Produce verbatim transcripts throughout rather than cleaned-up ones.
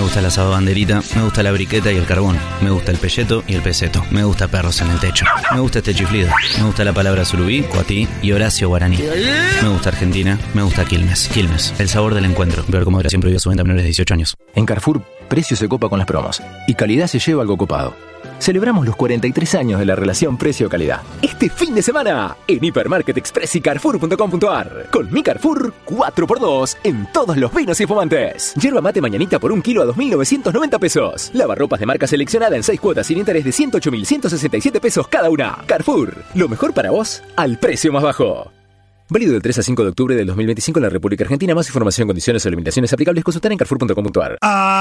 gusta el asado banderita, me gusta la briqueta y el carbón, me gusta el pelleto y el peseto, me gusta perros en el techo, me gusta este chiflido, me gusta la palabra surubí, cuatí y Horacio Guaraní. Me gusta Argentina, me gusta Quilmes. Quilmes, el sabor del encuentro. Ver cómo moderación prohibida su venta a menores de dieciocho años. En Carrefour, precio se copa con las promos y calidad se lleva algo copado. Celebramos los cuarenta y tres años de la relación precio-calidad. Este fin de semana, en Hipermarket Express y Carrefour punto com punto ar. Con mi Carrefour, cuatro por dos en todos los vinos y espumantes. Yerba mate mañanita por un kilo a dos mil novecientos noventa pesos. Lavarropas de marca seleccionada en seis cuotas sin interés de ciento ocho mil ciento sesenta y siete pesos cada una. Carrefour, lo mejor para vos, al precio más bajo. Válido del tres al cinco de octubre del dos mil veinticinco en la República Argentina. Más información, condiciones o limitaciones aplicables, consultar en Carrefour punto com punto ar.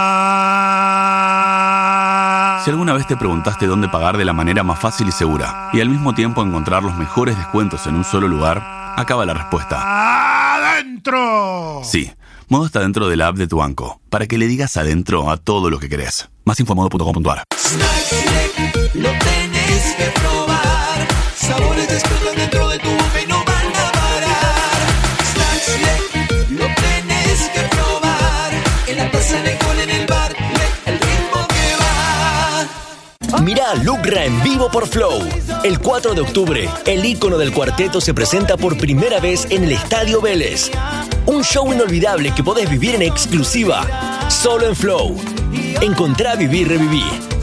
Si alguna vez te preguntaste dónde pagar de la manera más fácil y segura y al mismo tiempo encontrar los mejores descuentos en un solo lugar, acaba la respuesta. ¡Adentro! Sí, Modo está dentro de la app de tu banco, para que le digas adentro a todo lo que querés. Más info en modo punto com punto ar. Lo tenés que probar. Sabores te explotan dentro de tu boca y no van a parar. Snack, lo tenés que probar. En la taza, en el col, en el bar, el ritmo que va. Mirá a Lucra en vivo por Flow. El cuatro de octubre, el ícono del cuarteto se presenta por primera vez en el Estadio Vélez. Un show inolvidable que podés vivir en exclusiva, solo en Flow. Encontrá, vivir, reviví.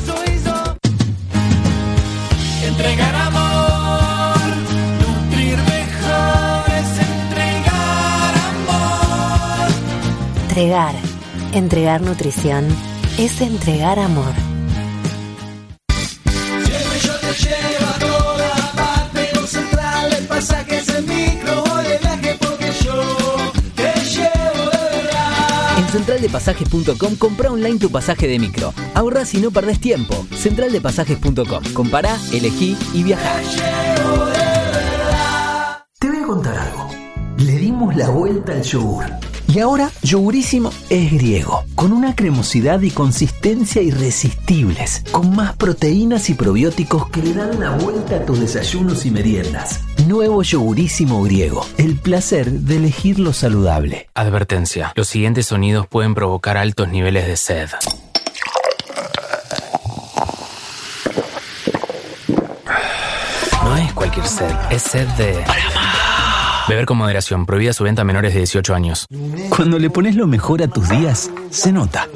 Entregar amor, nutrir mejor es entregar amor. Entregar, entregar nutrición es entregar amor. Siempre yo te llevo a toda parte, con Central de Pasajes en micro voy de viaje porque yo te llevo de verdad. En central de pasajes punto com compra online tu pasaje de micro. Ahorrás y no perdés tiempo. central de pasajes punto com. Compará, elegí y viajá. Te voy a contar algo. Le dimos la vuelta al yogur. Y ahora, Yogurísimo es griego, con una cremosidad y consistencia irresistibles, con más proteínas y probióticos que le dan la vuelta a tus desayunos y meriendas. Nuevo Yogurísimo griego, el placer de elegir lo saludable. Advertencia, los siguientes sonidos pueden provocar altos niveles de sed. No es cualquier sed, es sed de... Beber con moderación, prohibida su venta a menores de dieciocho años. Cuando le pones lo mejor a tus días, se nota.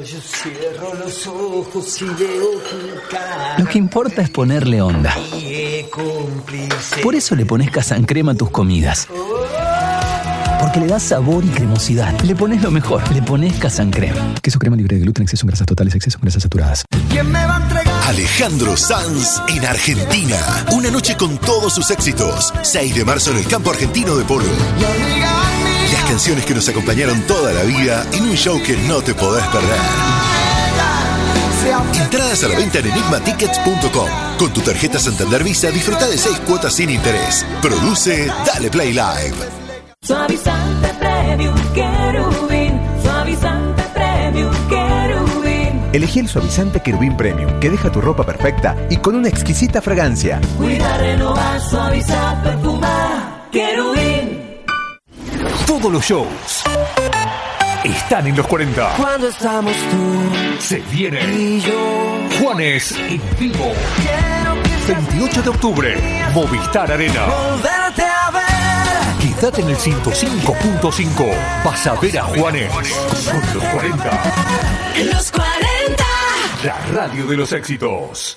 Lo que importa es ponerle onda. Por eso le pones Casancrema a tus comidas. Porque le das sabor y cremosidad. Le pones lo mejor, le pones Casancrema. Queso crema libre de gluten, exceso en grasas totales, exceso en grasas saturadas. ¿Quién me va a entregar? Alejandro Sanz en Argentina. Una noche con todos sus éxitos. seis de marzo en el campo argentino de polo. Las canciones que nos acompañaron toda la vida en un show que no te podés perder. Entradas a la venta en enigma tickets punto com. Con tu tarjeta Santander Visa disfruta de seis cuotas sin interés. Produce Dale Play Live. Suavizante Premium Querubín. Suavizante Premium Querubín. Elegí el suavizante Querubín Premium, que deja tu ropa perfecta y con una exquisita fragancia. Cuida, renovar, suavizar, perfumar. Querubín. Todos los shows están en los cuarenta. Cuando estamos tú Se viene y yo. Juanes en vivo. veintiocho de octubre, Movistar Arena. Volverte a ver. Quédate en el ciento cinco punto cinco. Vas a ver a Juanes. Son los cuarenta. Los cuarenta. La radio de los éxitos.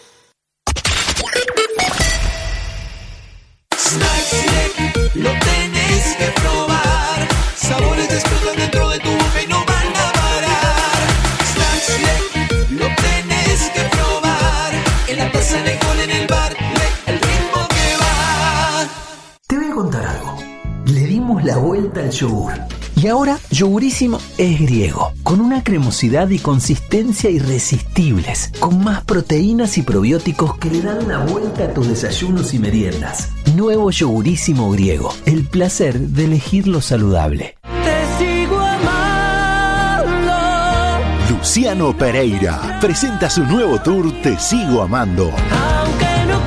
Snack, lo tenés que probar. Sabores te explotan dentro de tu boca y no van a parar. Snack, lo tenés que probar. En la taza, en el col, en el bar, el ritmo que va. Te voy a contar algo. Le dimos la vuelta al yogur. Y ahora, Yogurísimo es griego, con una cremosidad y consistencia irresistibles, con más proteínas y probióticos que le dan la vuelta a tus desayunos y meriendas. Nuevo Yogurísimo griego, el placer de elegir lo saludable. Te sigo amando. Luciano Pereira presenta su nuevo tour Te Sigo Amando. Aunque no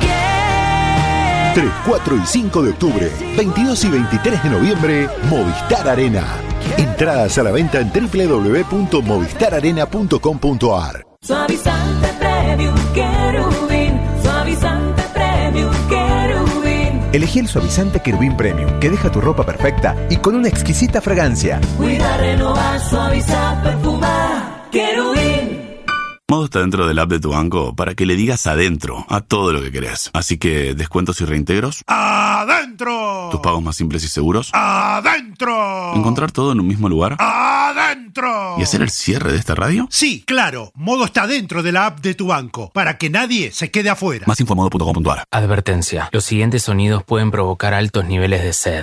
quiera. tres, cuatro y cinco de octubre, veintidós y veintitrés de noviembre, Movistar Arena. Entradas a la venta en doble u doble u doble u punto movistar arena punto com punto a r. Suavizante Premium Querubín, suavizante Premium Querubín. Elegí el suavizante Querubín Premium, que deja tu ropa perfecta y con una exquisita fragancia. Cuida, renovar, suavizar, perfumar. Querubín. Modo está dentro del app de tu banco para que le digas adentro a todo lo que querés. Así que, ¿descuentos y reintegros? ¡Adentro! ¿Tus pagos más simples y seguros? ¡Adentro! ¿Encontrar todo en un mismo lugar? ¡Adentro! ¿Y hacer el cierre de esta radio? Sí, claro. Modo está dentro de la app de tu banco, para que nadie se quede afuera. Más info en modo punto com punto a r. Advertencia. Los siguientes sonidos pueden provocar altos niveles de sed.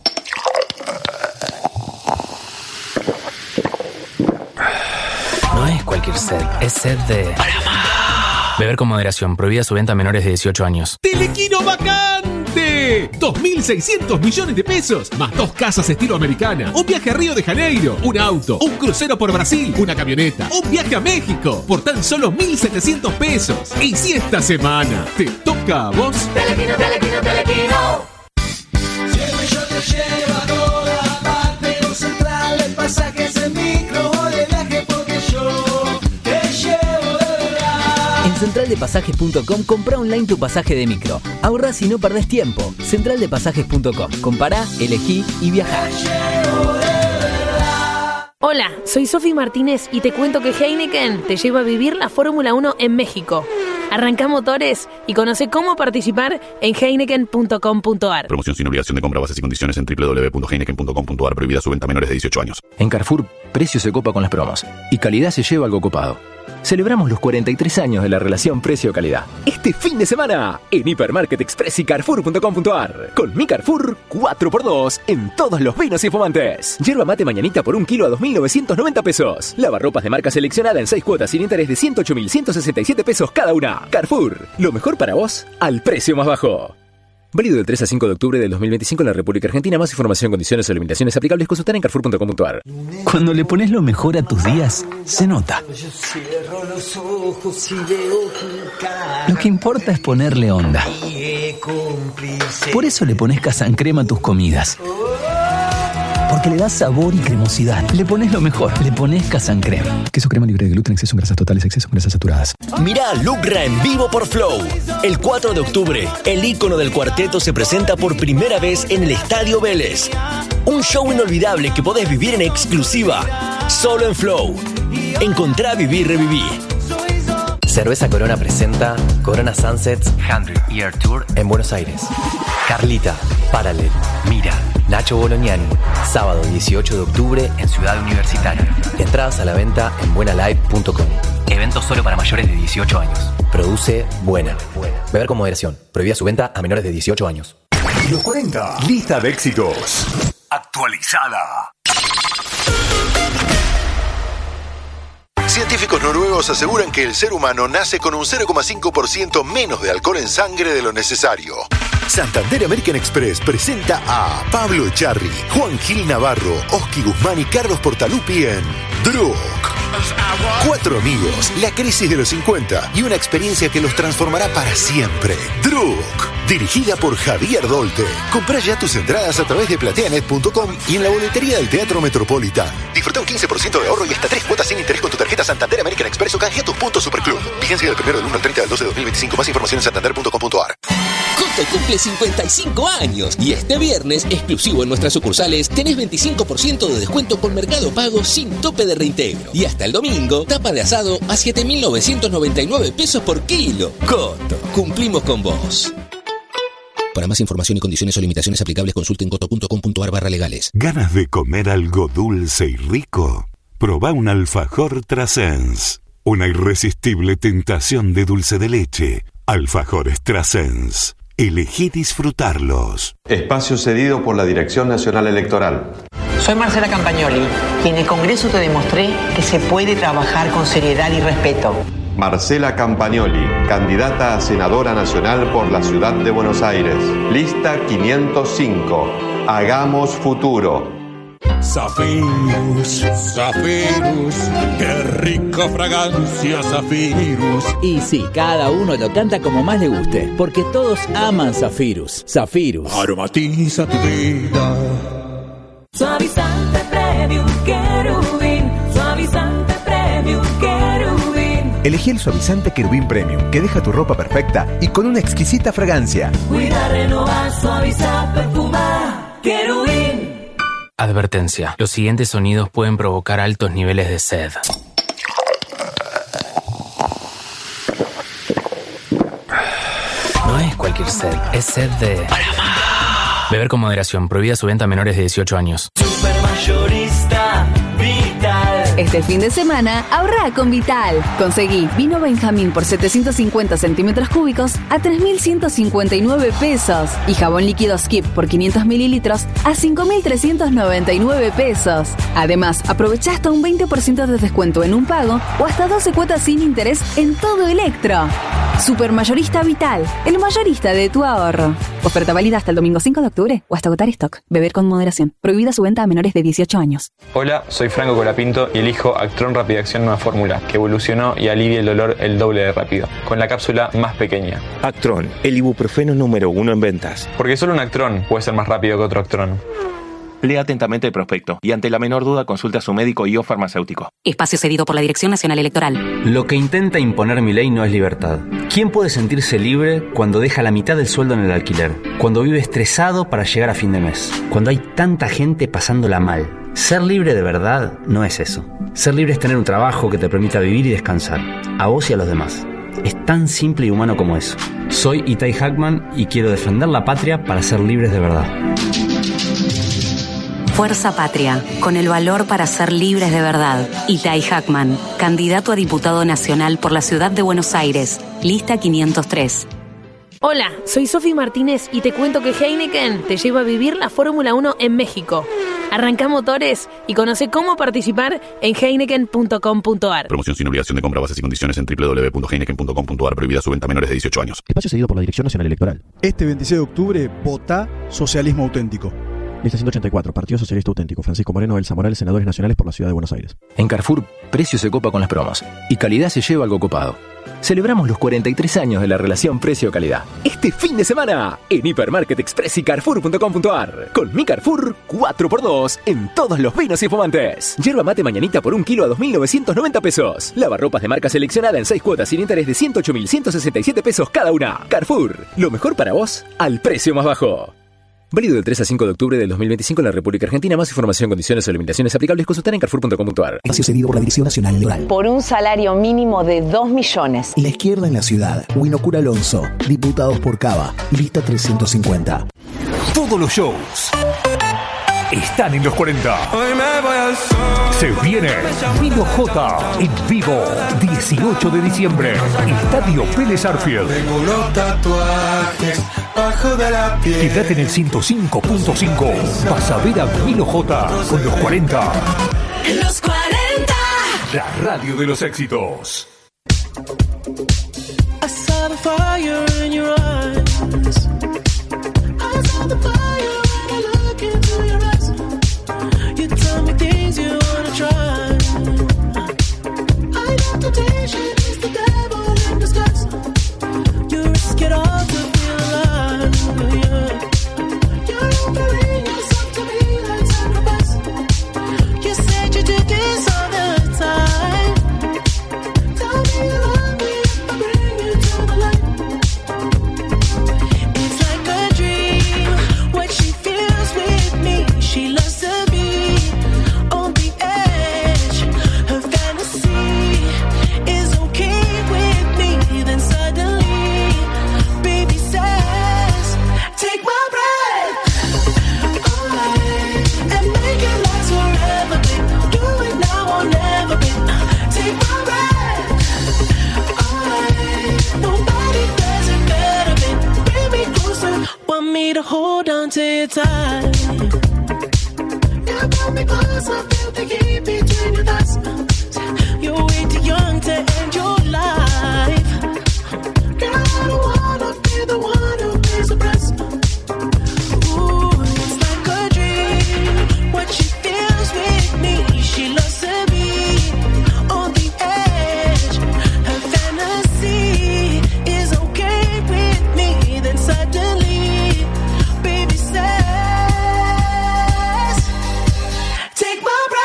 No es cualquier sed, es sed de... Beber con moderación. Prohibida su venta a menores de dieciocho años. ¡Telequino vacante! dos mil seiscientos millones de pesos, más dos casas estilo americana, un viaje a Río de Janeiro, un auto, un crucero por Brasil, una camioneta, un viaje a México, por tan solo mil setecientos pesos. Y si esta semana te toca a vos... Telequino, telequino, telequino. Siempre yo te llevo a toda parte, con Central en pasajes en micro o de viaje, porque yo te llevo de verdad. En central de pasajes punto com compra online tu pasaje de micro. Ahorrás y no perdés tiempo. central de pasajes punto com. Compará, elegí y viajá. Hola, soy Sofi Martínez y te cuento que Heineken te lleva a vivir la Fórmula uno en México. Arrancá motores y conoce cómo participar en heineken punto com punto a r. Promoción sin obligación de compra, bases y condiciones en doble u doble u doble u punto heineken punto com punto a r. Prohibida su venta a menores de dieciocho años. En Carrefour, precio se copa con las promos y calidad se lleva algo copado. Celebramos los cuarenta y tres años de la relación precio-calidad. Este fin de semana, en Hipermarket Express y Carrefour punto com punto a r. Con mi Carrefour, cuatro por dos en todos los vinos y fumantes. Yerba mate mañanita por un kilo a dos mil novecientos noventa pesos. Lavarropas de marca seleccionada en seis cuotas sin interés de ciento ocho mil ciento sesenta y siete pesos cada una. Carrefour, lo mejor para vos, al precio más bajo. Válido del tres al cinco de octubre del dos mil veinticinco en la República Argentina. Más información, condiciones o limitaciones aplicables, consultar en carrefour punto com punto a r. Cuando le pones lo mejor a tus días, se nota. Yo cierro los ojos y veo tu cara. Lo que importa es ponerle onda. Por eso le pones Casancrema a tus comidas. Porque le das sabor y cremosidad. Le pones lo mejor. Le pones Casancrema. Queso crema libre de gluten, exceso en grasas totales, exceso en grasas saturadas. Mirá Lucra en vivo por Flow. El cuatro de octubre, el ícono del cuarteto se presenta por primera vez en el Estadio Vélez. Un show inolvidable que podés vivir en exclusiva, solo en Flow. Encontrá, vivir, reviví. Cerveza Corona presenta Corona Sunsets cien Year Tour en Buenos Aires. Carlita, Paralel, Mira, Nacho Bolognani. Sábado dieciocho de octubre en Ciudad Universitaria. Entradas a la venta en buena live punto com. Evento solo para mayores de dieciocho años. Produce Buena. Beber con moderación. Prohibida su venta a menores de dieciocho años. Los cuarenta. Lista de éxitos. Actualizada. Científicos noruegos aseguran que el ser humano nace con un cero coma cinco por ciento menos de alcohol en sangre de lo necesario. Santander American Express presenta a Pablo Echarri, Juan Gil Navarro, Oski Guzmán y Carlos Portaluppi en Druk. Cuatro amigos, la crisis de los cincuenta y una experiencia que los transformará para siempre. Druk, dirigida por Javier Dolte. Comprá ya tus entradas a través de plateanet punto com y en la boletería del Teatro Metropolitan. Disfruta un quince por ciento de ahorro y hasta tres cuotas sin interés con tu tarjeta Santander American Express o canjea tus puntos Superclub. Vigencia del primero del uno al treinta del doce de dos mil veinticinco. Más información en santander punto com punto a r. Coto cumple cincuenta y cinco años y este viernes, exclusivo en nuestras sucursales, tenés veinticinco por ciento de descuento con Mercado Pago sin tope de reintegro. Y hasta el domingo, tapa de asado a siete mil novecientos noventa y nueve pesos por kilo. Coto, cumplimos con vos. Para más información y condiciones o limitaciones aplicables, consulten coto punto com punto a r barra legales. ¿Ganas de comer algo dulce y rico? Probá un alfajor Trasens. Una irresistible tentación de dulce de leche. Alfajores Trasens. Elegí disfrutarlos. Espacio cedido por la Dirección Nacional Electoral. Soy Marcela Campagnoli y en el Congreso te demostré que se puede trabajar con seriedad y respeto. Marcela Campagnoli, candidata a senadora nacional por la ciudad de Buenos Aires. Lista quinientos cinco. Hagamos futuro. Zafirus, Zafirus, qué rica fragancia Zafirus. Y sí, cada uno lo canta como más le guste, porque todos aman Zafirus. Zafirus aromatiza tu vida. Suavizante Premium Premium Querubín, suavizante Premium Querubín. Elegí el suavizante Querubín Premium, que deja tu ropa perfecta y con una exquisita fragancia. Cuida, renovar, suavizar, perfumar. Querubín. Advertencia. Los siguientes sonidos pueden provocar altos niveles de sed. No es cualquier sed, es sed de... Beber con moderación. Prohibida su venta a menores de dieciocho años. Supermayorista Vital. Este fin de semana, ahorra con Vital. Conseguí vino Benjamín por setecientos cincuenta centímetros cúbicos a tres mil ciento cincuenta y nueve pesos y jabón líquido Skip por quinientos mililitros a cinco mil trescientos noventa y nueve pesos. Además, aprovecha hasta un veinte por ciento de descuento en un pago o hasta doce cuotas sin interés en todo Electro. Supermayorista Vital, el mayorista de tu ahorro. Oferta válida hasta el domingo cinco de octubre o hasta agotar stock. Beber con moderación. Prohibida su venta a menores de dieciocho años. Hola, soy Franco Colapinto y elijo Actron Rapidación Nueva Fórmula, que evolucionó y alivia el dolor el doble de rápido, con la cápsula más pequeña. Actron, el ibuprofeno número uno en ventas. Porque solo un Actron puede ser más rápido que otro Actron. Lea atentamente el prospecto y ante la menor duda consulte a su médico y o farmacéutico. Espacio cedido por la Dirección Nacional Electoral. Lo que intenta imponer Milei no es libertad. ¿Quién puede sentirse libre cuando deja la mitad del sueldo en el alquiler? Cuando vive estresado para llegar a fin de mes. Cuando hay tanta gente pasándola mal. Ser libre de verdad no es eso. Ser libre es tener un trabajo que te permita vivir y descansar. A vos y a los demás. Es tan simple y humano como eso. Soy Itai Hackman y quiero defender la patria para ser libres de verdad. Fuerza Patria, con el valor para ser libres de verdad. Itai Hackman, candidato a diputado nacional por la ciudad de Buenos Aires, lista quinientos tres. Hola, soy Sofi Martínez y te cuento que Heineken te lleva a vivir la Fórmula uno en México. Arranca motores y conoce cómo participar en heineken punto com punto a r. Promoción sin obligación de compra, bases y condiciones en doble u doble u doble u punto heineken punto com punto a r. Prohibida su venta a menores de dieciocho años. Espacio cedido por la Dirección Nacional Electoral. Este veintiséis de octubre, vota Socialismo Auténtico. Lista ciento ochenta y cuatro, Partido Socialista Auténtico, Francisco Moreno, Elsa Morales, senadores nacionales por la Ciudad de Buenos Aires. En Carrefour, precio se copa con las promos y calidad se lleva algo copado. Celebramos los cuarenta y tres años de la relación precio-calidad. Este fin de semana, en Hipermarket Express y Carrefour punto com punto a r. Con mi Carrefour, cuatro por dos en todos los vinos y fumantes. Yerba mate mañanita por un kilo a dos mil novecientos noventa pesos. Lavarropas de marca seleccionada en seis cuotas sin interés de ciento ocho mil ciento sesenta y siete pesos cada una. Carrefour, lo mejor para vos al precio más bajo. Válido del tres al cinco de octubre del dos mil veinticinco en la República Argentina. Más información, condiciones o limitaciones aplicables consultar en carrefour punto com punto a r. Espacio cedido por la Dirección Nacional Electoral. Por un salario mínimo de dos millones. La izquierda en la ciudad. Winocura Alonso. Diputados por Cava. Lista trescientos cincuenta. Todos los shows están en los cuarenta. Hoy me voy al sol. Se viene Vino J en vivo, dieciocho de diciembre, Estadio Vélez Arfield. Tengo unos tatuajes bajo de la piel. Quédate en el ciento cinco punto cinco. Vas a ver a Vino J con los cuarenta. En los cuarenta. La radio de los éxitos. I saw the fire in your eyes. I saw the fire when I look into your eyes. You tell me things you wanna try. I know temptation is the devil in disguise. You risk it all to be alive. Yeah. You're offering yourself to me like sacrifice. You said you did this all the time. Tell me you love me if I bring you to the light. It's like a dream what she feels with me. She loves to be on the edge. Her fantasy is okay with me. Then suddenly, baby says, take my breath away and make it last forever, babe. Do it now or never, babe. Take my breath away. Nobody does it better, babe. Bring me closer. Want me to hold on to you tight. You pull me close, I feel the heat between your thighs. You're way too young to end your life. Girl, I don't wanna be the one who pays the price. Ooh, it's like a dream. What she feels with me, she loves to be on the edge. Her fantasy is okay with me. Then suddenly, baby says, take my breath.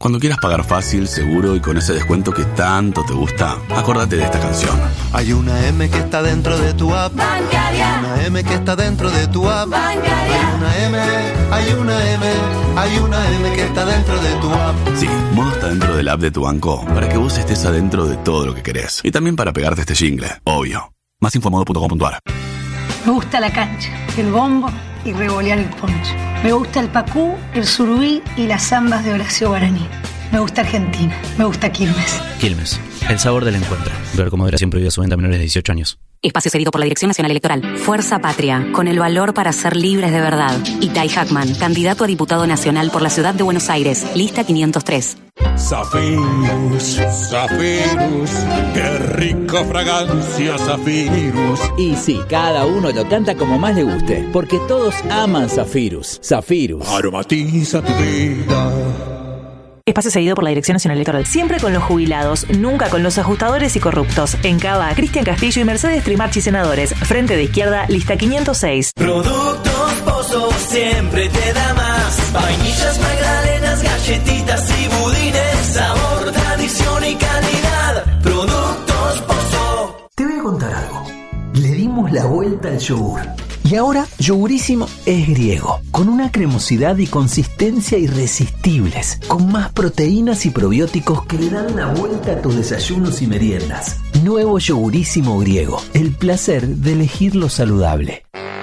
Cuando quieras pagar fácil, seguro y con ese descuento que tanto te gusta, acordate de esta canción. Hay una M que está dentro de tu app bancaria. Hay una M que está dentro de tu app bancaria. Hay una M, hay una M, hay una M que está dentro de tu app. Sí, Modo está dentro del app de tu banco para que vos estés adentro de todo lo que querés. Y también para pegarte este jingle, obvio. Más info en modo punto com punto a r. Me gusta la cancha, el bombo y revolear el poncho. Me gusta el pacú, el surubí y las zambas de Horacio Guaraní. Me gusta Argentina, me gusta Quilmes. Quilmes, el sabor del encuentro. Ver con moderación prohibida su venta a menores de dieciocho años. Espacio cedido por la Dirección Nacional Electoral. Fuerza Patria, con el valor para ser libres de verdad. Itai Hackman, candidato a diputado nacional por la Ciudad de Buenos Aires. Lista quinientos tres. Zafirus, Zafirus, qué rica fragancia Zafirus. Y sí, cada uno lo canta como más le guste, porque todos aman Zafirus. Zafirus. Aromatiza tu vida. Espacio cedido por la Dirección Nacional Electoral. Siempre con los jubilados, nunca con los ajustadores y corruptos. En Cava, Cristian Castillo y Mercedes Trimarchi senadores. Frente de izquierda, lista quinientos seis. Productos Pozo siempre te da más. Vainillas, magdalenas, galletitas y budines. Sabor, tradición y calidad. Productos Pozo. Te voy a contar algo. Le dimos la vuelta al yogur. Y ahora, Yogurísimo es griego, con una cremosidad y consistencia irresistibles, con más proteínas y probióticos que le dan la vuelta a tus desayunos y meriendas. Nuevo Yogurísimo griego, el placer de elegir lo saludable.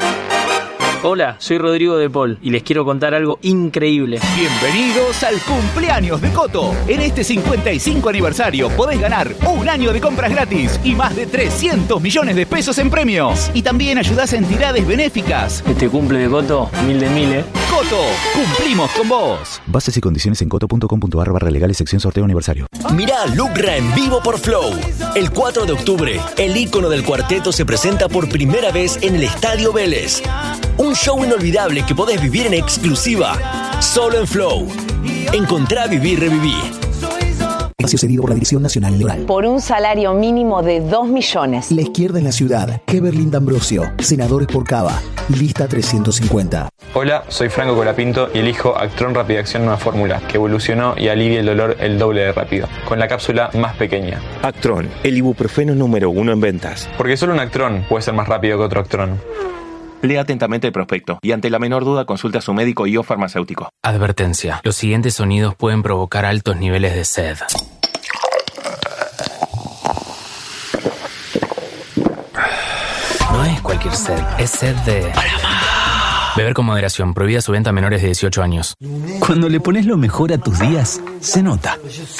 Hola, soy Rodrigo de Paul y les quiero contar algo increíble. Bienvenidos al cumpleaños de Coto. En este cincuenta y cinco aniversario podés ganar un año de compras gratis y más de trescientos millones de pesos en premios. Y también ayudás a entidades benéficas. Este cumple de Coto, mil de mil, ¿eh? Coto, cumplimos con vos. Bases y condiciones en coto punto com punto a r barra legales sección sorteo aniversario. Mirá Lucra en vivo por Flow. El cuatro de octubre, el ícono del cuarteto se presenta por primera vez en el Estadio Vélez. Un show inolvidable que podés vivir en exclusiva, solo en Flow. Encontrá, vivir, reviví. Espacio cedido por la Dirección Nacional Electoral. Por un salario mínimo de dos millones. La izquierda en la ciudad. Heberlin D'Ambrosio. Senadores por Cava. Lista trescientos cincuenta. Hola, soy Franco Colapinto y elijo Actron Rapidación Nueva Fórmula, que evolucionó y alivia el dolor el doble de rápido, con la cápsula más pequeña. Actron, el ibuprofeno número uno en ventas. Porque solo un Actron puede ser más rápido que otro Actron. Lea atentamente el prospecto y ante la menor duda consulte a su médico y o farmacéutico. Advertencia. Los siguientes sonidos pueden provocar altos niveles de sed. No es cualquier sed, es sed de... Beber con moderación. Prohibida su venta a menores de dieciocho años. Cuando le pones lo mejor a tus días, se nota.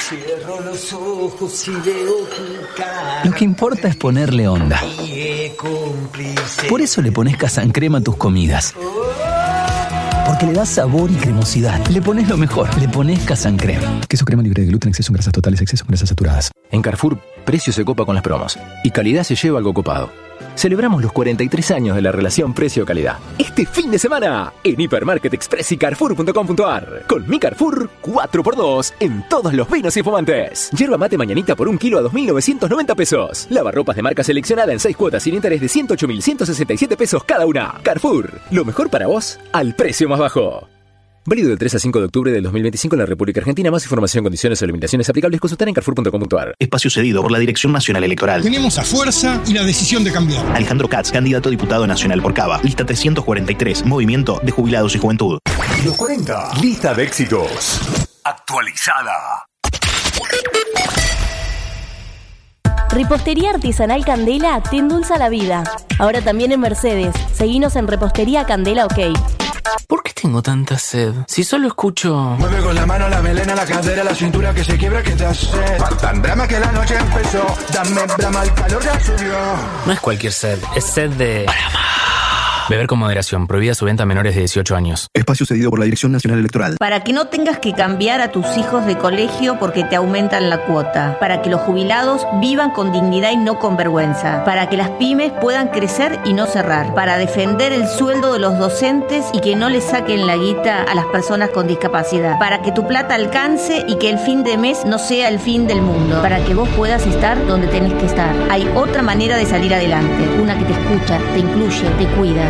Lo que importa es ponerle onda. Por eso le pones Casancrema a tus comidas. Porque le das sabor y cremosidad. Le pones lo mejor. Le pones Casancrema. Queso crema libre de gluten, exceso en grasas totales, exceso en grasas saturadas. En Carrefour, precio se copa con las promos. Y calidad se lleva algo copado. Celebramos los cuarenta y tres años de la relación precio-calidad. Este fin de semana, en Hipermarket Express y Carrefour punto com punto a r. Con mi Carrefour, cuatro por dos en todos los vinos y fumantes. Yerba mate mañanita por un kilo a dos mil novecientos noventa pesos. Lavarropas de marca seleccionada en seis cuotas sin interés de ciento ocho mil ciento sesenta y siete pesos cada una. Carrefour, lo mejor para vos, al precio más bajo. Válido del tres al cinco de octubre del dos mil veinticinco en la República Argentina. Más información, condiciones o limitaciones aplicables consultar en carrefour punto com punto a r. Espacio cedido por la Dirección Nacional Electoral. Tenemos la fuerza y la decisión de cambiar. Alejandro Katz, candidato a diputado nacional por Cava. Lista trescientos cuarenta y tres, Movimiento de Jubilados y Juventud. Los cuarenta. Lista de éxitos. Actualizada. Repostería Artesanal Candela te endulza la vida. Ahora también en Mercedes. Seguinos en Repostería Candela OK. ¿Por qué tengo tanta sed? Si solo escucho... Mueve con la mano, la melena, la cadera, la cintura que se quiebra, que te hace sed. Tan brama que la noche empezó. Dame brama, el calor ya subió. No es cualquier sed, es sed de... Beber con moderación. Prohibida su venta a menores de dieciocho años. Espacio cedido por la Dirección Nacional Electoral. Para que no tengas que cambiar a tus hijos de colegio porque te aumentan la cuota. Para que los jubilados vivan con dignidad y no con vergüenza. Para que las pymes puedan crecer y no cerrar. Para defender el sueldo de los docentes y que no le saquen la guita a las personas con discapacidad. Para que tu plata alcance y que el fin de mes no sea el fin del mundo. Para que vos puedas estar donde tenés que estar. Hay otra manera de salir adelante. Una que te escucha, te incluye, te cuida.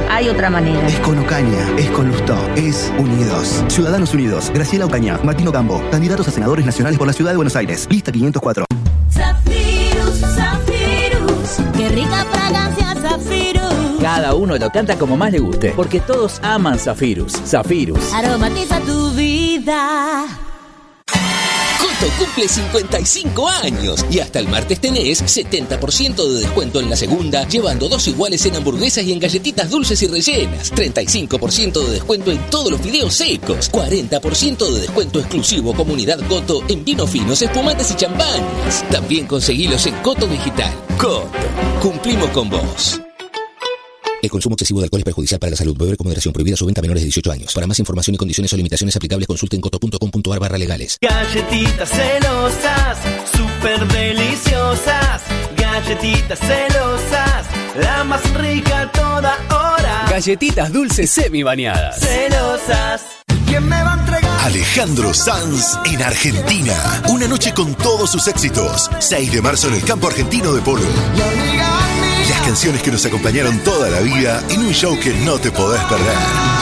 hay otra manera. Es con Ocaña, es con Lustó, es Unidos. Ciudadanos Unidos, Graciela Ocaña, Martín Ocampo, candidatos a senadores nacionales por la Ciudad de Buenos Aires. Lista quinientos cuatro. Zafirus, Zafirus, qué rica fragancia Zafirus. Cada uno lo canta como más le guste, porque todos aman Zafirus. Zafirus. Aromatiza tu vida. Coto cumple cincuenta y cinco años y hasta el martes tenés setenta por ciento de descuento en la segunda, llevando dos iguales en hamburguesas y en galletitas dulces y rellenas, treinta y cinco por ciento de descuento en todos los fideos secos, cuarenta por ciento de descuento exclusivo Comunidad Coto en vinos finos, espumantes y champañas. También conseguilos en Coto Digital. Coto, cumplimos con vos. El consumo excesivo de alcohol es perjudicial para la salud. Beber con moderación. Prohibida su venta a menores de dieciocho años. Para más información y condiciones o limitaciones aplicables, consulten coto punto com punto ar barra legales. Galletitas celosas, súper deliciosas. Galletitas celosas, la más rica a toda hora. Galletitas dulces semi bañadas. Celosas. ¿Quién me va a entregar? Alejandro Sanz en Argentina. Una noche con todos sus éxitos. seis de marzo en el campo argentino de polo. Las canciones que nos acompañaron toda la vida en un show que no te podés perder.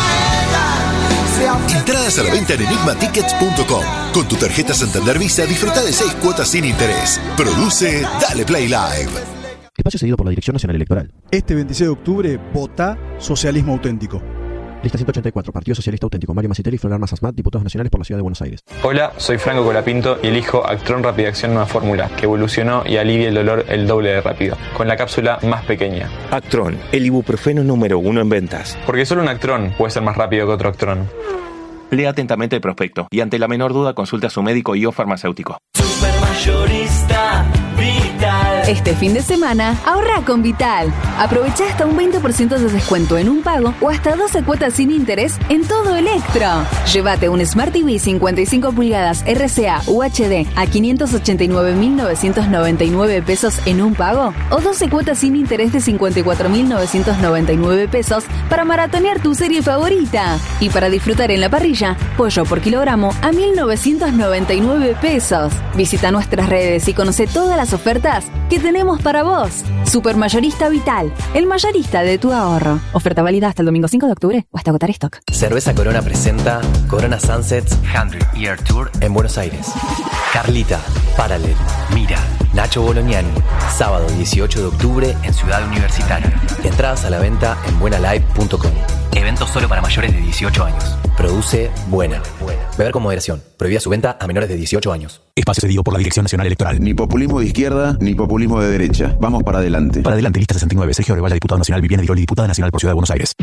Entradas a la venta en enigma tickets punto com. Con tu tarjeta Santander Visa disfruta de seis cuotas sin interés. Produce Dale Play Live. Espacio cedido por la Dirección Nacional Electoral. Este veintiséis de octubre, vota Socialismo Auténtico. Lista ciento ochenta y cuatro, Partido Socialista Auténtico, Mario Macitelli y Flor Armas Asmat, diputados nacionales por la Ciudad de Buenos Aires. Hola, soy Franco Colapinto y elijo Actron Rápida Acción Nueva Fórmula, que evolucionó y alivia el dolor el doble de rápido, con la cápsula más pequeña. Actron, el ibuprofeno número uno en ventas. Porque solo un Actron puede ser más rápido que otro Actron. Lea atentamente el prospecto y ante la menor duda consulte a su médico y o farmacéutico. Supermayorista Vital. Este fin de semana, ahorra con Vital. Aprovecha hasta un veinte por ciento de descuento en un pago o hasta doce cuotas sin interés en todo Electro. Llévate un Smart T V cincuenta y cinco pulgadas R C A U H D a quinientos ochenta y nueve mil novecientos noventa y nueve pesos en un pago o doce cuotas sin interés de cincuenta y cuatro mil novecientos noventa y nueve pesos para maratonear tu serie favorita. Y para disfrutar en la parrilla, pollo por kilogramo a mil novecientos noventa y nueve pesos. Visita nuestras redes y conoce todas las ofertas que tenemos para vos. Supermayorista Vital, el mayorista de tu ahorro. Oferta válida hasta el domingo cinco de octubre o hasta agotar stock. Cerveza Corona presenta Corona Sunsets cien Year Tour en Buenos Aires. Carlita, Paralel, Mira, Nacho Bolognani. Sábado dieciocho de octubre en Ciudad Universitaria. Entradas a la venta en buena live punto com. Evento solo para mayores de dieciocho años. Produce Buena. Beber con moderación. Prohibida su venta a menores de dieciocho años. Espacio cedido por la Dirección Nacional Electoral. Ni populismo de izquierda, ni populismo de derecha. Vamos para adelante. Para adelante, lista sesenta y nueve. Sergio Arevalla, diputado nacional. Viviana Diroli, diputada nacional por Ciudad de Buenos Aires.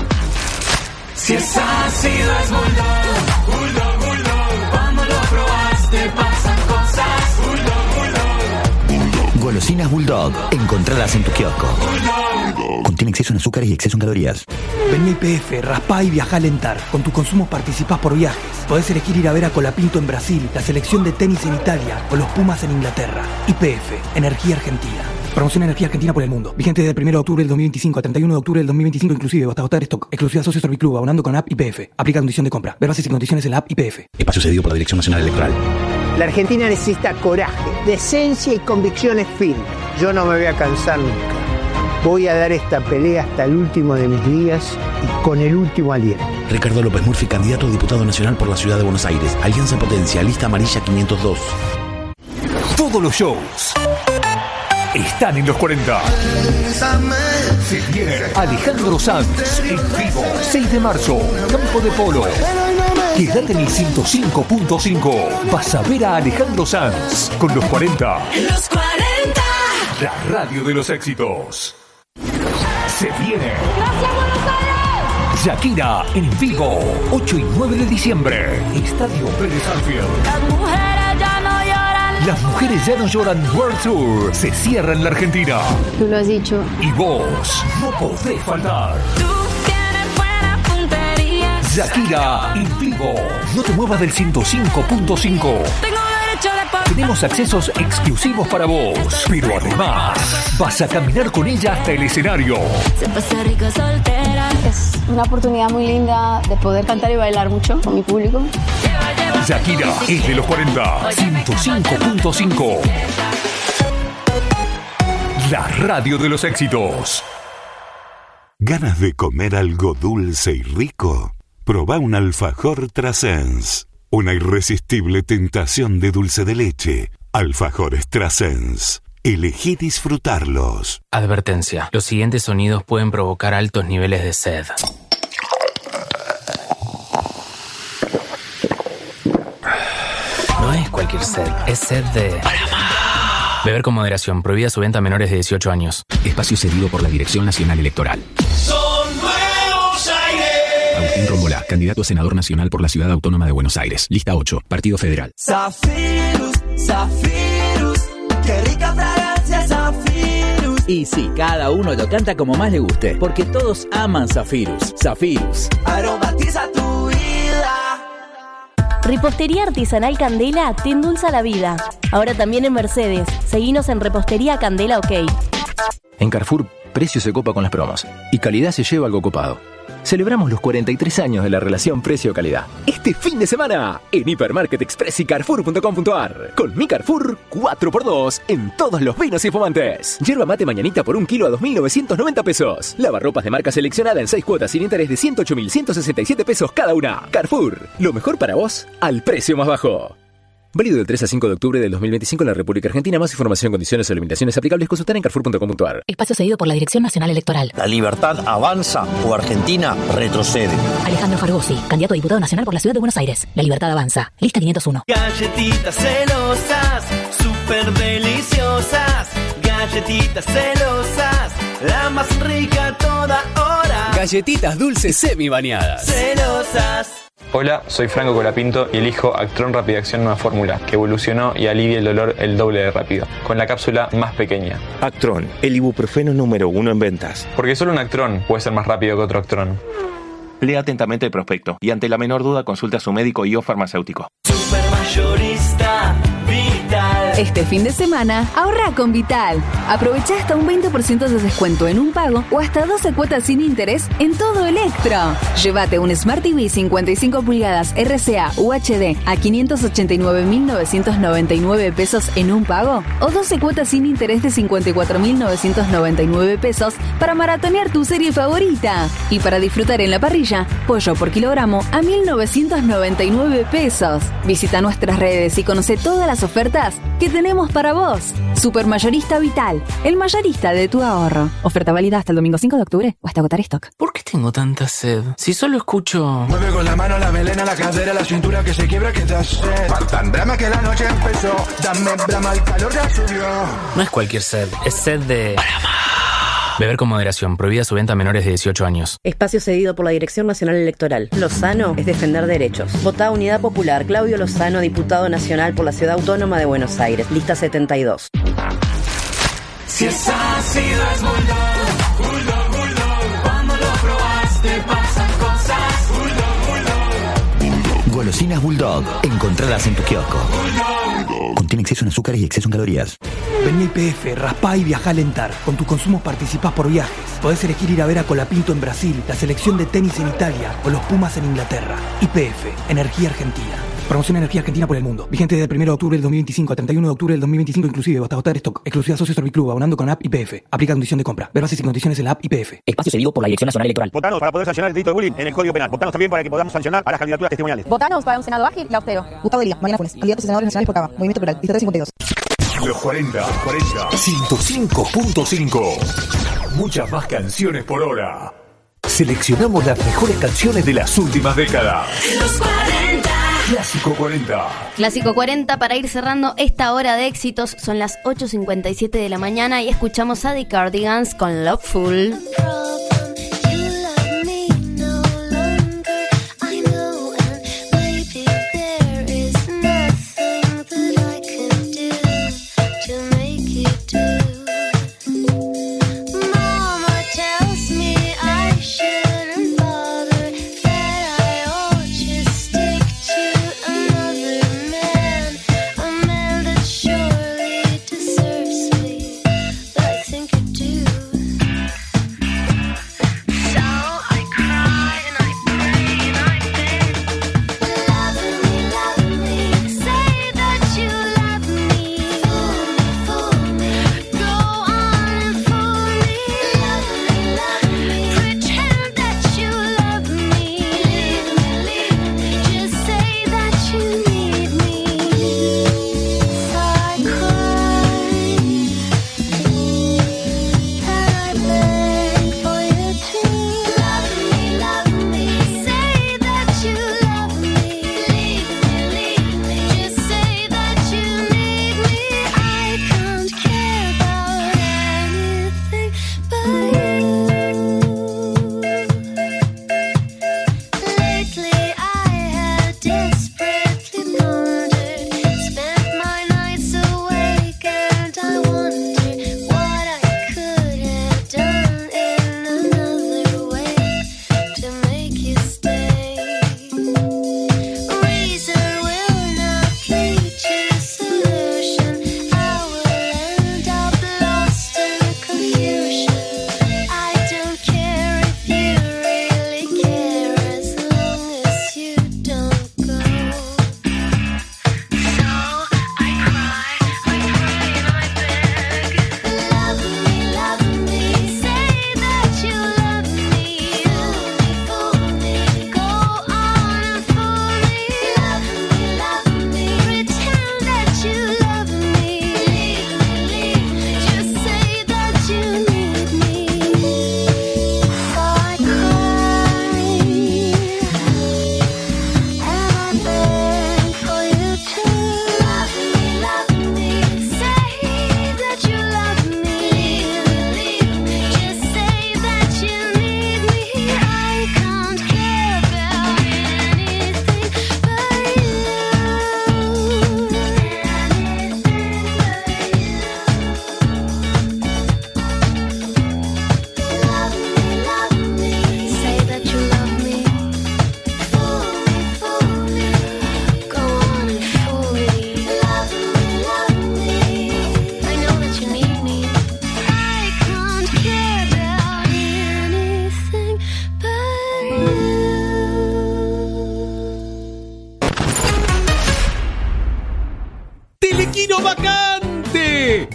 Si es ácido es Bulldog, Bulldog, Bulldog. Cuando lo probaste pasan cosas. Bulldog, Bulldog. Golosinas Bulldog. Encontralas en tu kiosco. Contiene exceso en azúcares y exceso en calorías. Vení a I P F, raspá y viajá a Alentar. Con tu consumo participás por viajes. Podés elegir ir a ver a Colapinto en Brasil, la selección de tenis en Italia o los Pumas en Inglaterra. I P F, Energía Argentina. Promoción Energía Argentina por el mundo. Vigente desde el primero de octubre del dos mil veinticinco a treinta y uno de octubre del dos mil veinticinco inclusive, hasta agotar stock. Exclusiva Socio Serviclub, abonando con app I P F. Aplica condición de compra. Ver bases y condiciones en la app I P F. Espacio cedido por la Dirección Nacional Electoral. La Argentina necesita coraje, decencia y convicciones firmes. Yo no me voy a cansar nunca. Voy a dar esta pelea hasta el último de mis días y con el último aliento. Ricardo López Murphy, candidato a diputado nacional por la Ciudad de Buenos Aires. Alianza Potencia, lista amarilla quinientos dos. Todos los shows están en los cuarenta. Se viene Alejandro Sanz en vivo, seis de marzo, Campo de Polo. Quédate en el ciento cinco punto cinco. Vas a ver a Alejandro Sanz con los cuarenta. Los cuarenta. La radio de los éxitos. Se viene. ¡Gracias, Buenos Aires! Shakira en vivo, ocho y nueve de diciembre. Estadio Vélez Arfield. Las mujeres ya no lloran. Las mujeres ya no lloran World Tour. Se cierra en la Argentina. Tú lo has dicho. Y vos no podés faltar. Tú tienes buena puntería. Shakira en vivo. No te muevas del ciento cinco punto cinco. Tengo derecho de poder. Tenemos accesos exclusivos para vos. Pero además, vas a caminar con ella hasta el escenario. Se pasa rica soltera. Es una oportunidad muy linda de poder cantar y bailar mucho con mi público. Shakira es de los cuarenta. ciento cinco punto cinco. La radio de los éxitos. ¿Ganas de comer algo dulce y rico? Probá un alfajor Trasens. Una irresistible tentación de dulce de leche. Alfajores Trasens. Elegí disfrutarlos. Advertencia. Los siguientes sonidos pueden provocar altos niveles de sed. No es cualquier sed, es sed de... Beber con moderación. Prohibida su venta a menores de dieciocho años. Espacio cedido por la Dirección Nacional Electoral. Son Nuevos Aires. Agustín Rombolá, candidato a senador nacional por la Ciudad Autónoma de Buenos Aires. Lista ocho, Partido Federal. Zafirus, Zafirus, qué rica fragancia Zafirus. Y sí, cada uno lo canta como más le guste, porque todos aman Zafirus. Zafirus. Aromatiza tu vida. Repostería Artesanal Candela te endulza la vida. Ahora también en Mercedes. Seguinos en Repostería Candela OK. En Carrefour, precio se copa con las promos y calidad se lleva algo copado. Celebramos los cuarenta y tres años de la relación precio-calidad. Este fin de semana, en Hipermarket Express y Carrefour punto com punto ar. Con mi Carrefour, cuatro por dos en todos los vinos y fumantes. Yerba mate mañanita por un kilo a dos mil novecientos noventa pesos. Lavarropas de marca seleccionada en seis cuotas sin interés de ciento ocho mil ciento sesenta y siete pesos cada una. Carrefour, lo mejor para vos al precio más bajo. Válido del tres al cinco de octubre del dos mil veinticinco en la República Argentina. Más información, condiciones o limitaciones aplicables consultar en Carrefour punto com punto ar. Espacio cedido por la Dirección Nacional Electoral. ¿La libertad avanza o Argentina retrocede? Alejandro Fargosi, candidato a diputado nacional por la Ciudad de Buenos Aires. La libertad avanza. Lista quinientos uno. Galletitas celosas, súper deliciosas. Galletitas celosas, la más rica a toda hora. Galletitas dulces semi bañadas. Celosas. Hola, soy Franco Colapinto y elijo Actron Rápida Acción Nueva Fórmula, que evolucionó y alivia el dolor el doble de rápido, con la cápsula más pequeña. Actron, el ibuprofeno número uno en ventas. Porque solo un Actron puede ser más rápido que otro Actron. Lea atentamente el prospecto y ante la menor duda consulte a su médico y o farmacéutico. Supermayorista Vital. Este fin de semana, ahorra con Vital. Aprovecha hasta un veinte por ciento de descuento en un pago o hasta doce cuotas sin interés en todo Electro. Llévate un Smart T V cincuenta y cinco pulgadas R C A U H D a quinientos ochenta y nueve mil novecientos noventa y nueve pesos en un pago o doce cuotas sin interés de cincuenta y cuatro mil novecientos noventa y nueve pesos para maratonear tu serie favorita. Y para disfrutar en la parrilla, pollo por kilogramo a mil novecientos noventa y nueve pesos. Visita nuestras redes y conoce todas las ofertas que tenemos para vos. Supermayorista Vital, el mayorista de tu ahorro. Oferta válida hasta el domingo cinco de octubre o hasta agotar stock. ¿Por qué tengo tanta sed? Si solo escucho... Mueve con la mano, la melena, la cadera, la cintura que se quiebra, que da sed. Tan drama que la noche empezó. Dame brama, el calor ya subió. No es cualquier sed, es sed de... Beber con moderación. Prohibida su venta a menores de dieciocho años. Espacio cedido por la Dirección Nacional Electoral. Lo sano es defender derechos. Votá Unidad Popular. Claudio Lozano, diputado nacional por la Ciudad Autónoma de Buenos Aires. Lista setenta y dos. Si es ácido es Bulldog, Bulldog, Bulldog. Cuando lo probaste pasan cosas. Bulldog, Bulldog. Golosinas Bulldog. Encontradas en tu kiosco. Contiene exceso en azúcares y exceso en calorías. Vení a I P F, raspá y viajá a alentar. Con tus consumos participás por viajes. Podés elegir ir a ver a Colapinto en Brasil, la selección de tenis en Italia o los Pumas en Inglaterra. I P F, Energía Argentina. Promoción Energía Argentina por el mundo. Vigente desde el primero de octubre del dos mil veinticinco a treinta y uno de octubre del dos mil veinticinco inclusive hasta agotar stock. Exclusiva Socios Serviclub, abonando con app I P F. Aplica condición de compra. Ver bases y condiciones en la app I P F. Espacio cedido por la Dirección Nacional Electoral. Votanos para poder sancionar el delito de bullying en el Código Penal. Votanos también para que podamos sancionar a las candidaturas testimoniales. Votanos para un Senado ágil y austero. Gustavo Delia, Mariana Funes, candidatos a senadores nacionales por Cava. Movimiento Plural, lista cincuenta y dos. Los cuarenta, cuarenta, ciento cinco punto cinco. Muchas más canciones por hora. Seleccionamos las mejores canciones de las últimas décadas. Los cuarenta. Clásico cuarenta. Clásico cuarenta para ir cerrando esta hora de éxitos. Son las ocho cincuenta y siete de la mañana y escuchamos a The Cardigans con Loveful.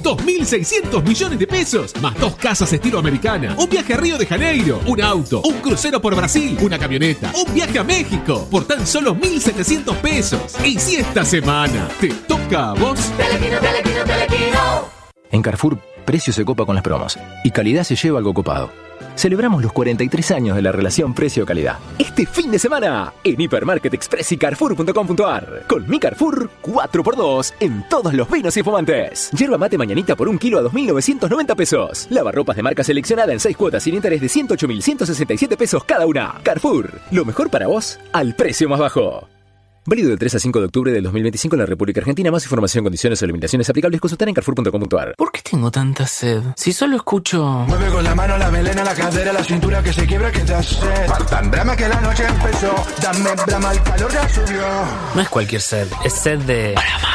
dos mil seiscientos millones de pesos, más dos casas estilo americana, un viaje a Río de Janeiro, un auto, un crucero por Brasil, una camioneta, un viaje a México, por tan solo mil setecientos pesos. Y si esta semana te toca a vos... Telequino, Telequino, Telequino. En Carrefour, precio se copa con las promos y calidad se lleva algo copado. Celebramos los cuarenta y tres años de la relación precio-calidad. Este fin de semana, en Hipermarket Express y Carrefour punto com punto ar. Con mi Carrefour, cuatro por dos en todos los vinos y fumantes. Yerba mate mañanita por un kilo a dos mil novecientos noventa pesos. Lavarropas de marca seleccionada en seis cuotas sin interés de ciento ocho mil ciento sesenta y siete pesos cada una. Carrefour, lo mejor para vos al precio más bajo. Válido del tres al cinco de octubre del dos mil veinticinco en la República Argentina. Más información, condiciones o limitaciones aplicables, consultar en Carrefour punto com punto ar. ¿Por qué tengo tanta sed? Si solo escucho... Mueve con la mano, la melena, la cadera, la cintura que se quiebra, que da sed. Tan drama que la noche empezó. Dame drama, el calor ya subió. No es cualquier sed, es sed de...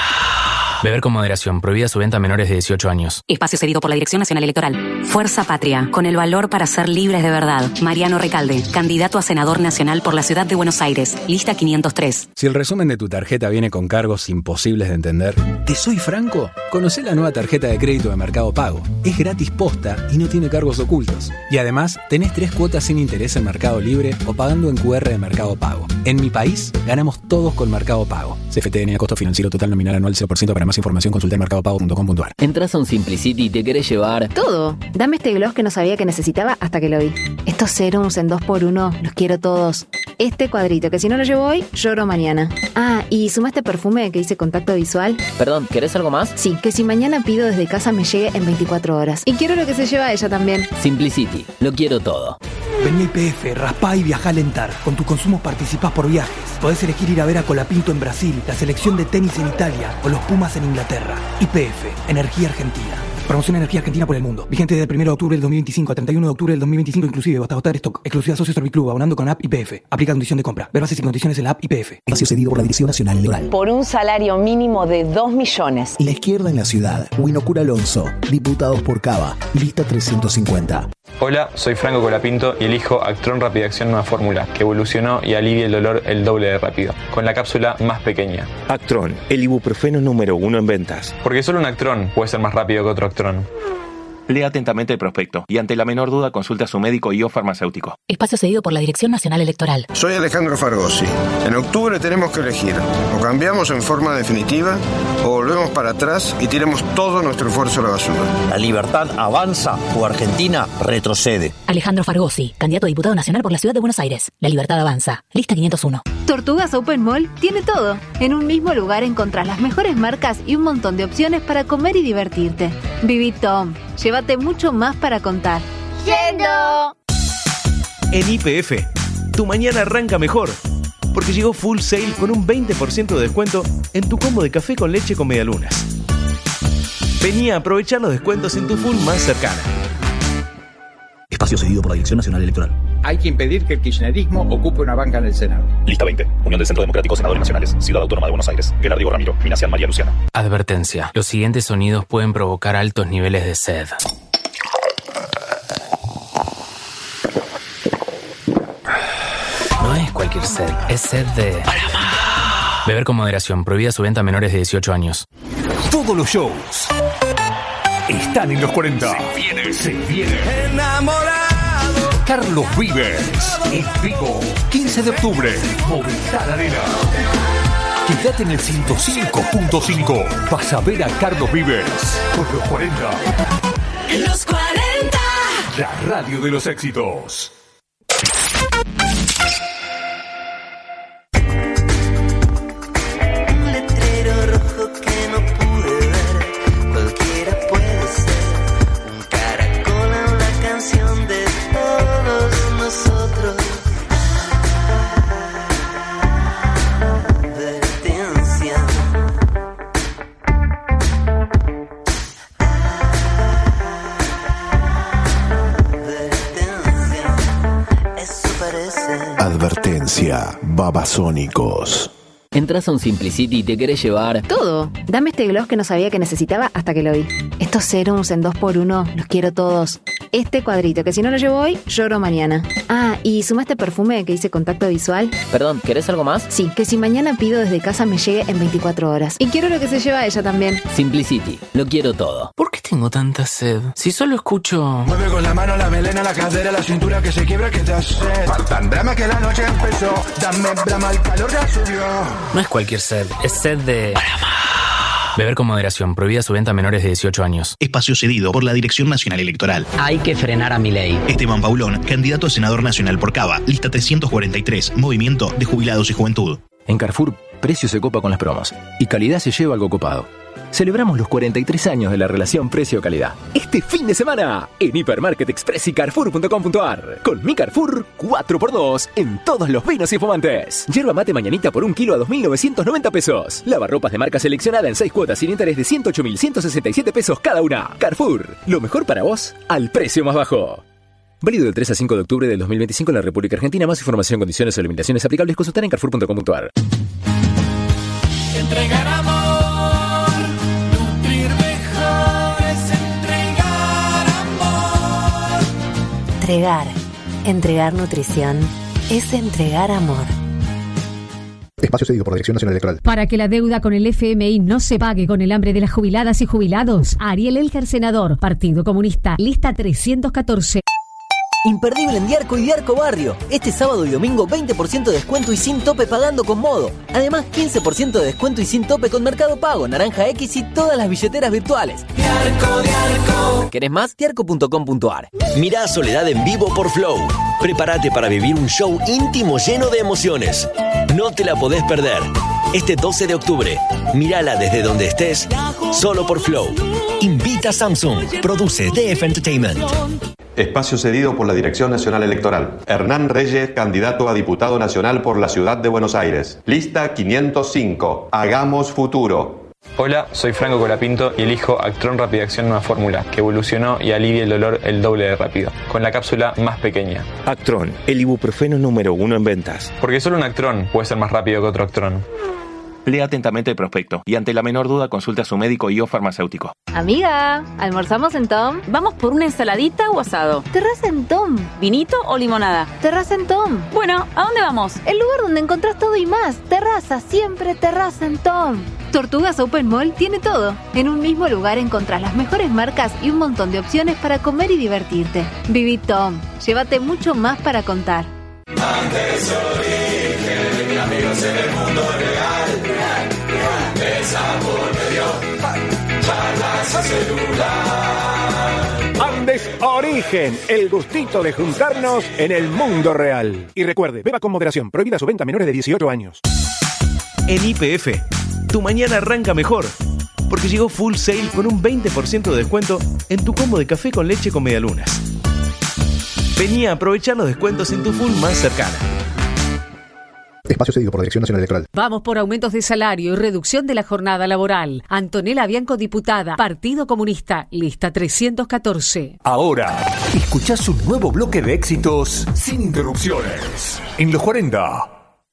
Beber con moderación. Prohibida su venta a menores de dieciocho años. Espacio cedido por la Dirección Nacional Electoral. Fuerza Patria, con el valor para ser libres de verdad. Mariano Recalde, candidato a senador nacional por la Ciudad de Buenos Aires. Lista quinientos tres. Si el resumen de tu tarjeta viene con cargos imposibles de entender, ¿te soy franco? Conocé la nueva tarjeta de crédito de Mercado Pago. Es gratis posta y no tiene cargos ocultos. Y además, tenés tres cuotas sin interés en Mercado Libre o pagando en cu erre de Mercado Pago. En mi país, ganamos todos con Mercado Pago. C F T N A costo financiero total nominal anual cero por ciento. Para más información consulta en mercado pago punto com punto ar. Entras a un Simplicity y te querés llevar... Todo. Dame este gloss que no sabía que necesitaba hasta que lo vi. Estos serums en dos por uno, los quiero todos. Este cuadrito, que si no lo llevo hoy, lloro mañana. Ah, y suma este perfume que dice contacto visual. Perdón, ¿querés algo más? Sí, que si mañana pido desde casa me llegue en veinticuatro horas. Y quiero lo que se lleva ella también. Simplicity, lo quiero todo. Vení a I P F, raspá y viajá a Lentar. Con tus consumos participás por viajes. Podés elegir ir a ver a Colapinto en Brasil, la selección de tenis en Italia o los Pumas en Inglaterra. I P F, Energía Argentina. Promoción Energía Argentina por el mundo. Vigente desde el primero de octubre del dos mil veinticinco a treinta y uno de octubre del dos mil veinticinco inclusive, hasta agotar stock. Exclusiva Socio Serviclub, abonando con app I P F. Aplica condición de compra. Ver bases y condiciones en la app I P F. Espacio cedido por la Dirección Nacional Electoral. Por un salario mínimo de dos millones. La izquierda en la ciudad. Winocura Alonso. Diputados por Cava. Lista trescientos cincuenta. Hola, soy Franco Colapinto y elijo Actron Rápida Acción Nueva Fórmula, que evolucionó y alivia el dolor el doble de rápido, con la cápsula más pequeña. Actron, el ibuprofeno número uno en ventas. Porque solo un Actron puede ser más rápido que otro Actron. Lea atentamente el prospecto y ante la menor duda consulte a su médico y o farmacéutico. Espacio cedido por la Dirección Nacional Electoral. Soy Alejandro Fargosi. En octubre tenemos que elegir. O cambiamos en forma definitiva o volvemos para atrás y tiremos todo nuestro esfuerzo a la basura. La libertad avanza o Argentina retrocede. Alejandro Fargosi, candidato a diputado nacional por la Ciudad de Buenos Aires. La libertad avanza. Lista quinientos uno. Tortugas Open Mall tiene todo. En un mismo lugar encontrás las mejores marcas y un montón de opciones para comer y divertirte. Viví Tom. Llévate mucho más para contar. ¡Yendo! En I P F, tu mañana arranca mejor. Porque llegó Full Sale con un veinte por ciento de descuento en tu combo de café con leche con medialunas. Vení a aprovechar los descuentos en tu Full más cercana. Espacio cedido por la Dirección Nacional Electoral. Hay que impedir que el kirchnerismo ocupe una banca en el Senado. Lista veinte. Unión del Centro Democrático Senadores Nacionales. Ciudad Autónoma de Buenos Aires. Gerardo Ramiro. Financian María Luciana. Advertencia. Los siguientes sonidos pueden provocar altos niveles de sed. No es cualquier sed, es sed de... Beber con moderación. Prohibida su venta a menores de dieciocho años. Todos los shows están en los cuarenta. Se viene, se viene. Enamorado. Carlos Vives, en vivo, quince de octubre, Movistar Arena. Quédate en el ciento cinco punto cinco. Vas a ver a Carlos Vives por los cuarenta. En los cuarenta. La radio de los éxitos. Un letrero rojo que no pude ver. Cualquiera puede ser. Un caracol en la canción de todos nosotros. Advertencia. Advertencia. Eso parece. Advertencia. Babasónicos. Entras a un Simplicity y te querés llevar... Todo. Dame este gloss que no sabía que necesitaba hasta que lo vi. Estos serums en dos por uno, los quiero todos. este cuadrito, que si no lo llevo hoy, lloro mañana. Ah, y sumaste perfume que dice contacto visual. Perdón, ¿querés algo más? Sí, que si mañana pido desde casa me llegue en veinticuatro horas. Y quiero lo que se lleva ella también. Simplicity, lo quiero todo. ¿Por qué tengo tanta sed? Si solo escucho... Mueve con la mano, la melena, la cadera, la cintura que se quiebra, que te hace. Faltan drama que la noche empezó. Dame brama, el calor ya subió. No es cualquier sed, es sed de... Beber con moderación. Prohibida su venta a menores de dieciocho años. Espacio cedido por la Dirección Nacional Electoral. Hay que frenar a Milei. Esteban Paulón, candidato a senador nacional por Cava. Lista trescientos cuarenta y tres. Movimiento de Jubilados y Juventud. En Carrefour, precio se copa con las promos. Y calidad se lleva algo copado. Celebramos los cuarenta y tres años de la relación precio-calidad. Este fin de semana, en Hipermarket Express y Carrefour punto com punto ar. Con mi Carrefour, cuatro por dos en todos los vinos y fumantes. Yerba mate mañanita por un kilo a dos mil novecientos noventa pesos. Lavarropas de marca seleccionada en seis cuotas sin interés de ciento ocho mil ciento sesenta y siete pesos cada una. Carrefour, lo mejor para vos, al precio más bajo. Válido del tres al cinco de octubre del dos mil veinticinco en la República Argentina. Más información, condiciones o limitaciones aplicables, consultar en Carrefour punto com punto ar. Entregar amor, nutrir mejor es entregar amor. Entregar, entregar nutrición, es entregar amor. Espacio cedido por la Dirección Nacional Electoral. Para que la deuda con el F M I no se pague con el hambre de las jubiladas y jubilados, Ariel Elger, senador, Partido Comunista, lista trescientos catorce. Imperdible en Diarco y Diarco Barrio. Este sábado y domingo veinte por ciento de descuento y sin tope pagando con Modo. Además quince por ciento de descuento y sin tope con Mercado Pago, Naranja X y todas las billeteras virtuales. Diarco, Diarco. ¿Querés más? Diarco punto com punto ar. Mirá Soledad en vivo por Flow. Prepárate para vivir un show íntimo lleno de emociones. No te la podés perder. Este doce de octubre, mírala desde donde estés, solo por Flow. Invita Samsung. Produce D F Entertainment. Espacio cedido por la Dirección Nacional Electoral. Hernán Reyes, candidato a diputado nacional por la Ciudad de Buenos Aires. Lista quinientos cinco. Hagamos futuro. Hola, soy Franco Colapinto y elijo Actron Rápida Acción Nueva Fórmula, que evolucionó y alivia el dolor el doble de rápido, con la cápsula más pequeña. Actron, el ibuprofeno número uno en ventas. Porque solo un Actron puede ser más rápido que otro Actron. Lea atentamente el prospecto y ante la menor duda consulte a su médico y o farmacéutico. Amiga, ¿almorzamos en Tom? ¿Vamos por una ensaladita o asado? Terraza en Tom. ¿Vinito o limonada? Terraza en Tom. Bueno, ¿a dónde vamos? El lugar donde encontrás todo y más. Terraza, siempre terraza en Tom. Tortugas Open Mall tiene todo. En un mismo lugar encontrás las mejores marcas y un montón de opciones para comer y divertirte. Viví Tom. Llévate mucho más para contar. Antes origen, amigos en el mundo real. El sabor me dio charlas y celular. Andes Origen, el gustito de juntarnos en el mundo real. Y recuerde, beba con moderación, prohibida su venta a menores de dieciocho años. En Y P F, tu mañana arranca mejor, porque llegó Full Sail con un veinte por ciento de descuento en tu combo de café con leche con medialunas. Vení a aprovechar los descuentos en tu Full más cercana. Espacio cedido por la Dirección Nacional Electoral. Vamos por aumentos de salario y reducción de la jornada laboral. Antonella Bianco, diputada, Partido Comunista, lista trescientos catorce. Ahora, escuchás un nuevo bloque de éxitos sin interrupciones. En los cuarenta.